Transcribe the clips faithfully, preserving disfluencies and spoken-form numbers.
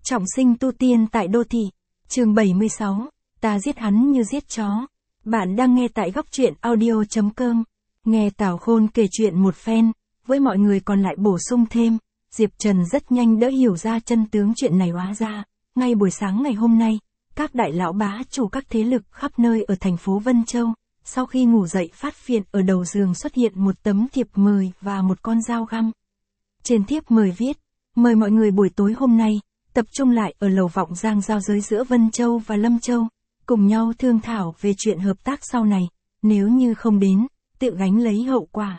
Trọng sinh tu tiên tại đô thị. Chương bảy mươi sáu. Ta giết hắn như giết chó. Bạn đang nghe tại góc truyện audio chấm com. Nghe Tào Khôn kể chuyện một phen, với mọi người còn lại bổ sung thêm, Diệp Trần rất nhanh đã hiểu ra chân tướng chuyện này. Hóa ra, ngay buổi sáng ngày hôm nay, các đại lão bá chủ các thế lực khắp nơi ở thành phố Vân Châu, sau khi ngủ dậy phát hiện ở đầu giường xuất hiện một tấm thiệp mời và một con dao găm. Trên thiệp mời viết, mời mọi người buổi tối hôm nay, tập trung lại ở lầu vọng giang giao giới giữa Vân Châu và Lâm Châu, cùng nhau thương thảo về chuyện hợp tác sau này, nếu như không đến, tự gánh lấy hậu quả.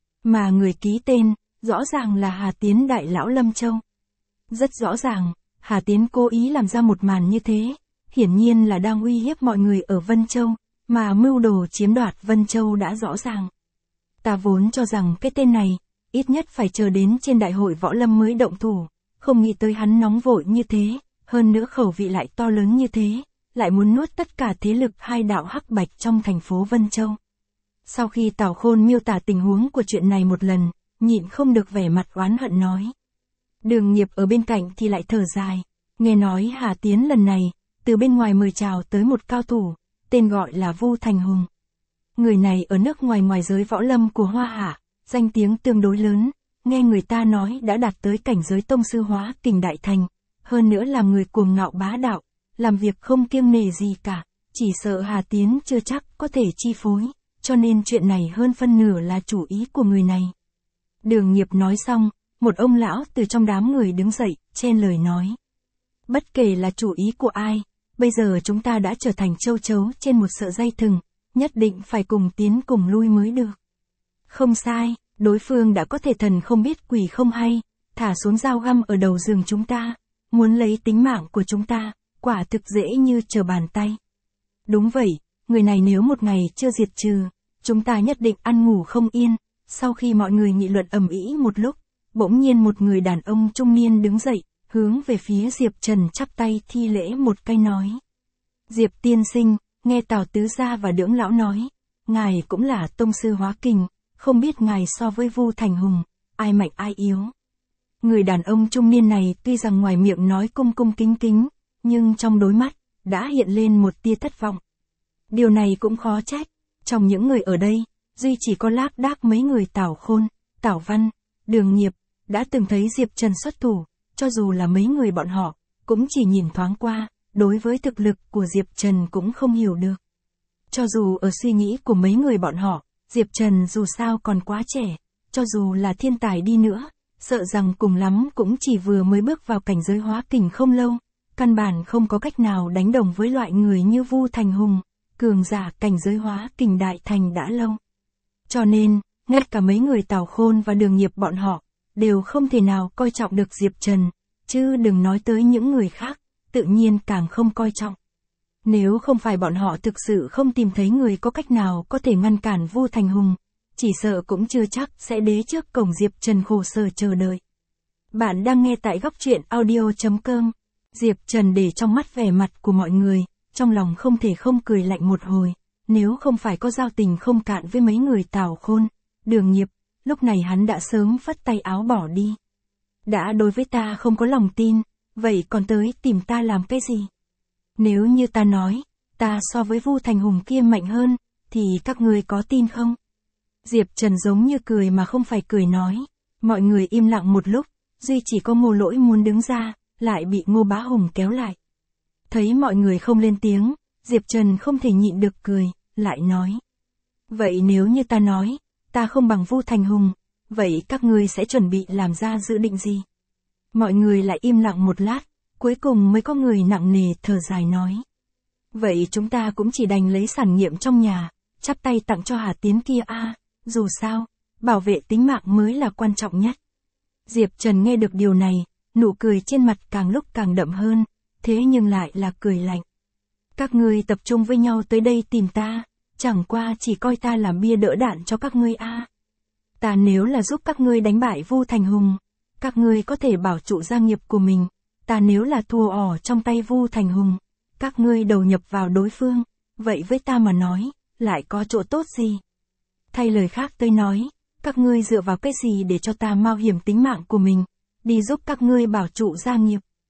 Mà người ký tên, rõ ràng là Hà Tiến đại lão Lâm Châu. Rất rõ ràng, Hà Tiến cố ý làm ra một màn như thế, hiển nhiên là đang uy hiếp mọi người ở Vân Châu, mà mưu đồ chiếm đoạt Vân Châu đã rõ ràng. Ta vốn cho rằng cái tên này, ít nhất phải chờ đến trên đại hội võ lâm mới động thủ, không nghĩ tới hắn nóng vội như thế, hơn nữa khẩu vị lại to lớn như thế, lại muốn nuốt tất cả thế lực hai đạo hắc bạch trong thành phố Vân Châu. Sau khi Tào Khôn miêu tả tình huống của chuyện này một lần, nhịn không được vẻ mặt oán hận nói. Đường Nghiệp ở bên cạnh thì lại thở dài, nghe nói Hà Tiến lần này, từ bên ngoài mời chào tới một cao thủ, tên gọi là Vu Thành Hùng. Người này ở nước ngoài ngoài giới võ lâm của Hoa Hạ, danh tiếng tương đối lớn, nghe người ta nói đã đạt tới cảnh giới tông sư hóa kình đại thành, hơn nữa là người cuồng ngạo bá đạo, làm việc không kiêng nể gì cả, chỉ sợ Hà Tiến chưa chắc có thể chi phối, cho nên chuyện này hơn phân nửa là chủ ý của người này. Đường Nghiệp nói xong, một ông lão từ trong đám người đứng dậy, chen lời nói. Bất kể là chủ ý của ai, bây giờ chúng ta đã trở thành châu chấu trên một sợi dây thừng, nhất định phải cùng tiến cùng lui mới được. Không sai, đối phương đã có thể thần không biết quỷ không hay, thả xuống dao găm ở đầu giường chúng ta, muốn lấy tính mạng của chúng ta, quả thực dễ như trở bàn tay. Đúng vậy, người này nếu một ngày chưa diệt trừ, chúng ta nhất định ăn ngủ không yên. Sau khi mọi người nghị luận ầm ĩ một lúc, bỗng nhiên một người đàn ông trung niên đứng dậy, hướng về phía Diệp Trần chắp tay thi lễ một cái nói. Diệp tiên sinh, nghe Tào tứ gia và Đưỡng lão nói, ngài cũng là tông sư hóa kình, không biết ngài so với Vu Thành Hùng, ai mạnh ai yếu. Người đàn ông trung niên này tuy rằng ngoài miệng nói cung cung kính kính, nhưng trong đôi mắt, đã hiện lên một tia thất vọng. Điều này cũng khó trách, trong những người ở đây, duy chỉ có lác đác mấy người Tào Khôn, Tào Văn, Đường Nghiệp, đã từng thấy Diệp Trần xuất thủ, cho dù là mấy người bọn họ, cũng chỉ nhìn thoáng qua, đối với thực lực của Diệp Trần cũng không hiểu được. Cho dù ở suy nghĩ của mấy người bọn họ, Diệp Trần dù sao còn quá trẻ, cho dù là thiên tài đi nữa, sợ rằng cùng lắm cũng chỉ vừa mới bước vào cảnh giới hóa kình không lâu, căn bản không có cách nào đánh đồng với loại người như Vu Thành Hùng, cường giả cảnh giới hóa kình đại thành đã lâu. Cho nên, ngay cả mấy người Tào Khôn và Đường Nghiệp bọn họ, đều không thể nào coi trọng được Diệp Trần, chứ đừng nói tới những người khác, tự nhiên càng không coi trọng. Nếu không phải bọn họ thực sự không tìm thấy người có cách nào có thể ngăn cản Vu Thành Hùng, chỉ sợ cũng chưa chắc sẽ đế trước cổng Diệp Trần khổ sở chờ đợi. Bạn đang nghe tại góc truyện audio chấm com. Diệp Trần để trong mắt vẻ mặt của mọi người, trong lòng không thể không cười lạnh một hồi, nếu không phải có giao tình không cạn với mấy người Tào Khôn, Đường Nghiệp, lúc này hắn đã sớm phất tay áo bỏ đi. Đã đối với ta không có lòng tin, vậy còn tới tìm ta làm cái gì? Nếu như ta nói, ta so với Vu Thành Hùng kia mạnh hơn, thì các ngươi có tin không? Diệp Trần giống như cười mà không phải cười nói, mọi người im lặng một lúc, duy chỉ có Ngô Lỗi muốn đứng ra, lại bị Ngô Bá Hùng kéo lại. Thấy mọi người không lên tiếng, Diệp Trần không thể nhịn được cười, lại nói. Vậy nếu như ta nói, ta không bằng Vu Thành Hùng, vậy các ngươi sẽ chuẩn bị làm ra dự định gì? Mọi người lại im lặng một lát, cuối cùng mới có người nặng nề thở dài nói. Vậy chúng ta cũng chỉ đành lấy sản nghiệp trong nhà, chắp tay tặng cho Hà Tiến kia a, dù sao, bảo vệ tính mạng mới là quan trọng nhất. Diệp Trần nghe được điều này, nụ cười trên mặt càng lúc càng đậm hơn, thế nhưng lại là cười lạnh. Các ngươi tập trung với nhau tới đây tìm ta, chẳng qua chỉ coi ta làm bia đỡ đạn cho các ngươi a. Ta nếu là giúp các ngươi đánh bại Vu Thành Hùng, các ngươi có thể bảo trụ gia nghiệp của mình, ta nếu là thua ỏ trong tay Vu Thành Hùng, các ngươi đầu nhập vào đối phương, vậy với ta mà nói, lại có chỗ tốt gì? Thay lời khác tôi nói, các ngươi dựa vào cái gì để cho ta mạo hiểm tính mạng của mình, đi giúp các ngươi bảo trụ gia nghiệp?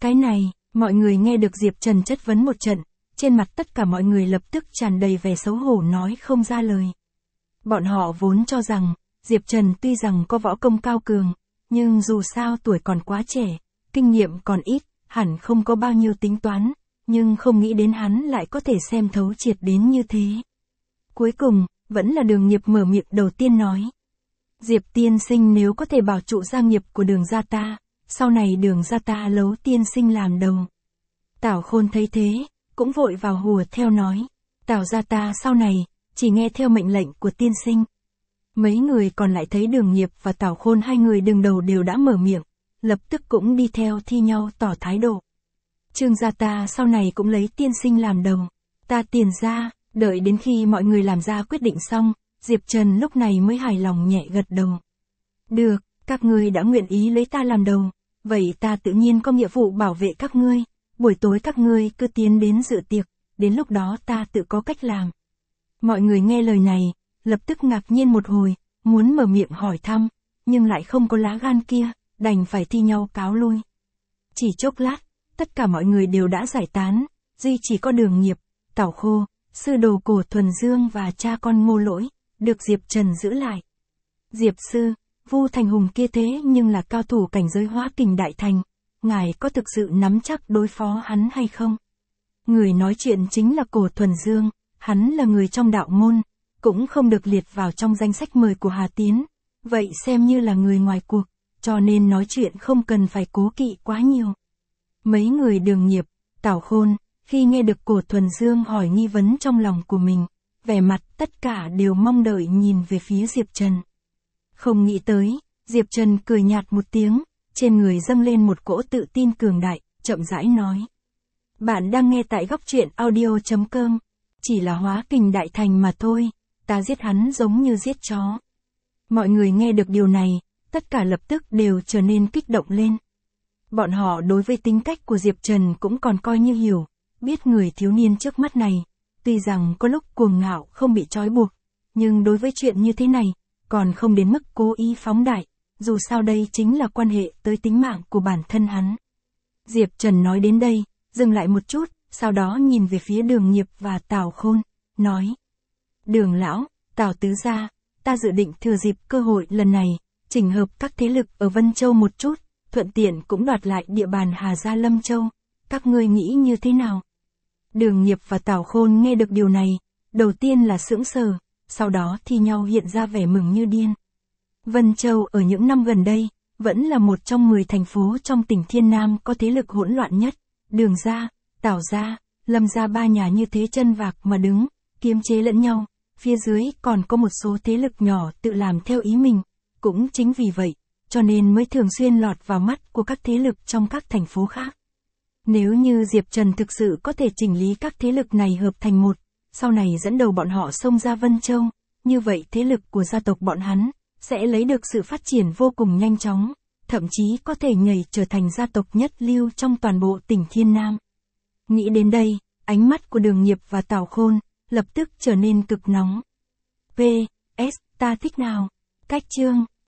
Cái này, mọi người nghe được Diệp Trần chất vấn một trận, trên mặt tất cả mọi người lập tức tràn đầy vẻ xấu hổ nói không ra lời. Bọn họ vốn cho rằng, Diệp Trần tuy rằng có võ công cao cường, nhưng dù sao tuổi còn quá trẻ, kinh nghiệm còn ít, hẳn không có bao nhiêu tính toán, nhưng không nghĩ đến hắn lại có thể xem thấu triệt đến như thế. Cuối cùng, vẫn là Đường Nghiệp mở miệng đầu tiên nói. Diệp tiên sinh nếu có thể bảo trụ gia nghiệp của Đường gia ta, sau này Đường gia ta lấu tiên sinh làm đầu. Tào Khôn thấy thế, cũng vội vào hùa theo nói. Tào gia ta sau này, chỉ nghe theo mệnh lệnh của tiên sinh. Mấy người còn lại thấy Đường Nghiệp và Tào Khôn hai người đường đầu đều đã mở miệng, lập tức cũng đi theo thi nhau tỏ thái độ. Trương gia ta sau này cũng lấy tiên sinh làm đầu. Ta tiền ra, đợi đến khi mọi người làm ra quyết định xong, Diệp Trần lúc này mới hài lòng nhẹ gật đầu. Được, các ngươi đã nguyện ý lấy ta làm đầu, vậy ta tự nhiên có nghĩa vụ bảo vệ các ngươi, buổi tối các ngươi cứ tiến đến dự tiệc, đến lúc đó ta tự có cách làm. Mọi người nghe lời này, lập tức ngạc nhiên một hồi, muốn mở miệng hỏi thăm, nhưng lại không có lá gan kia, đành phải thi nhau cáo lui. Chỉ chốc lát, tất cả mọi người đều đã giải tán, duy chỉ có Đường Nghiệp, Tào Khô, sư đồ Cổ Thuần Dương và cha con Ngô Lỗi, được Diệp Trần giữ lại. Diệp sư, Vu Thành Hùng kia thế nhưng là cao thủ cảnh giới Hóa Kình Đại Thành, ngài có thực sự nắm chắc đối phó hắn hay không? Người nói chuyện chính là Cổ Thuần Dương, hắn là người trong đạo môn, cũng không được liệt vào trong danh sách mời của Hà Tiến, vậy xem như là người ngoài cuộc, cho nên nói chuyện không cần phải cố kỵ quá nhiều. Mấy người Đường Nghiệp, Tào Khôn, khi nghe được Cổ Thuần Dương hỏi nghi vấn trong lòng của mình, vẻ mặt tất cả đều mong đợi nhìn về phía Diệp Trần. Không nghĩ tới, Diệp Trần cười nhạt một tiếng, trên người dâng lên một cỗ tự tin cường đại, chậm rãi nói. Bạn đang nghe tại góc truyện audio chấm com, chỉ là Hóa Kình Đại Thành mà thôi, ta giết hắn giống như giết chó. Mọi người nghe được điều này, tất cả lập tức đều trở nên kích động lên. Bọn họ đối với tính cách của Diệp Trần cũng còn coi như hiểu, biết người thiếu niên trước mắt này, tuy rằng có lúc cuồng ngạo không bị trói buộc, nhưng đối với chuyện như thế này, còn không đến mức cố ý phóng đại, dù sao đây chính là quan hệ tới tính mạng của bản thân hắn. Diệp Trần nói đến đây, dừng lại một chút, sau đó nhìn về phía Đường Nghiệp và Tào Khôn, nói. Đường lão, Tào tứ gia, ta dự định thừa dịp cơ hội lần này, chỉnh hợp các thế lực ở Vân Châu một chút, thuận tiện cũng đoạt lại địa bàn Hà Gia Lâm Châu, các ngươi nghĩ như thế nào? Đường Nghiệp và Tào Khôn nghe được điều này, đầu tiên là sững sờ, sau đó thi nhau hiện ra vẻ mừng như điên. Vân Châu ở những năm gần đây, vẫn là một trong mười thành phố trong tỉnh Thiên Nam có thế lực hỗn loạn nhất, Đường gia, Tào gia, Lâm gia ba nhà như thế chân vạc mà đứng, kiềm chế lẫn nhau, phía dưới còn có một số thế lực nhỏ tự làm theo ý mình, cũng chính vì vậy, cho nên mới thường xuyên lọt vào mắt của các thế lực trong các thành phố khác. Nếu như Diệp Trần thực sự có thể chỉnh lý các thế lực này hợp thành một, sau này dẫn đầu bọn họ xông ra Vân Châu, như vậy thế lực của gia tộc bọn hắn, sẽ lấy được sự phát triển vô cùng nhanh chóng, thậm chí có thể nhảy trở thành gia tộc nhất lưu trong toàn bộ tỉnh Thiên Nam. Nghĩ đến đây, ánh mắt của Đường Nghiệp và Tào Khôn, lập tức trở nên cực nóng. P. S. Ta thích nào? Cách chương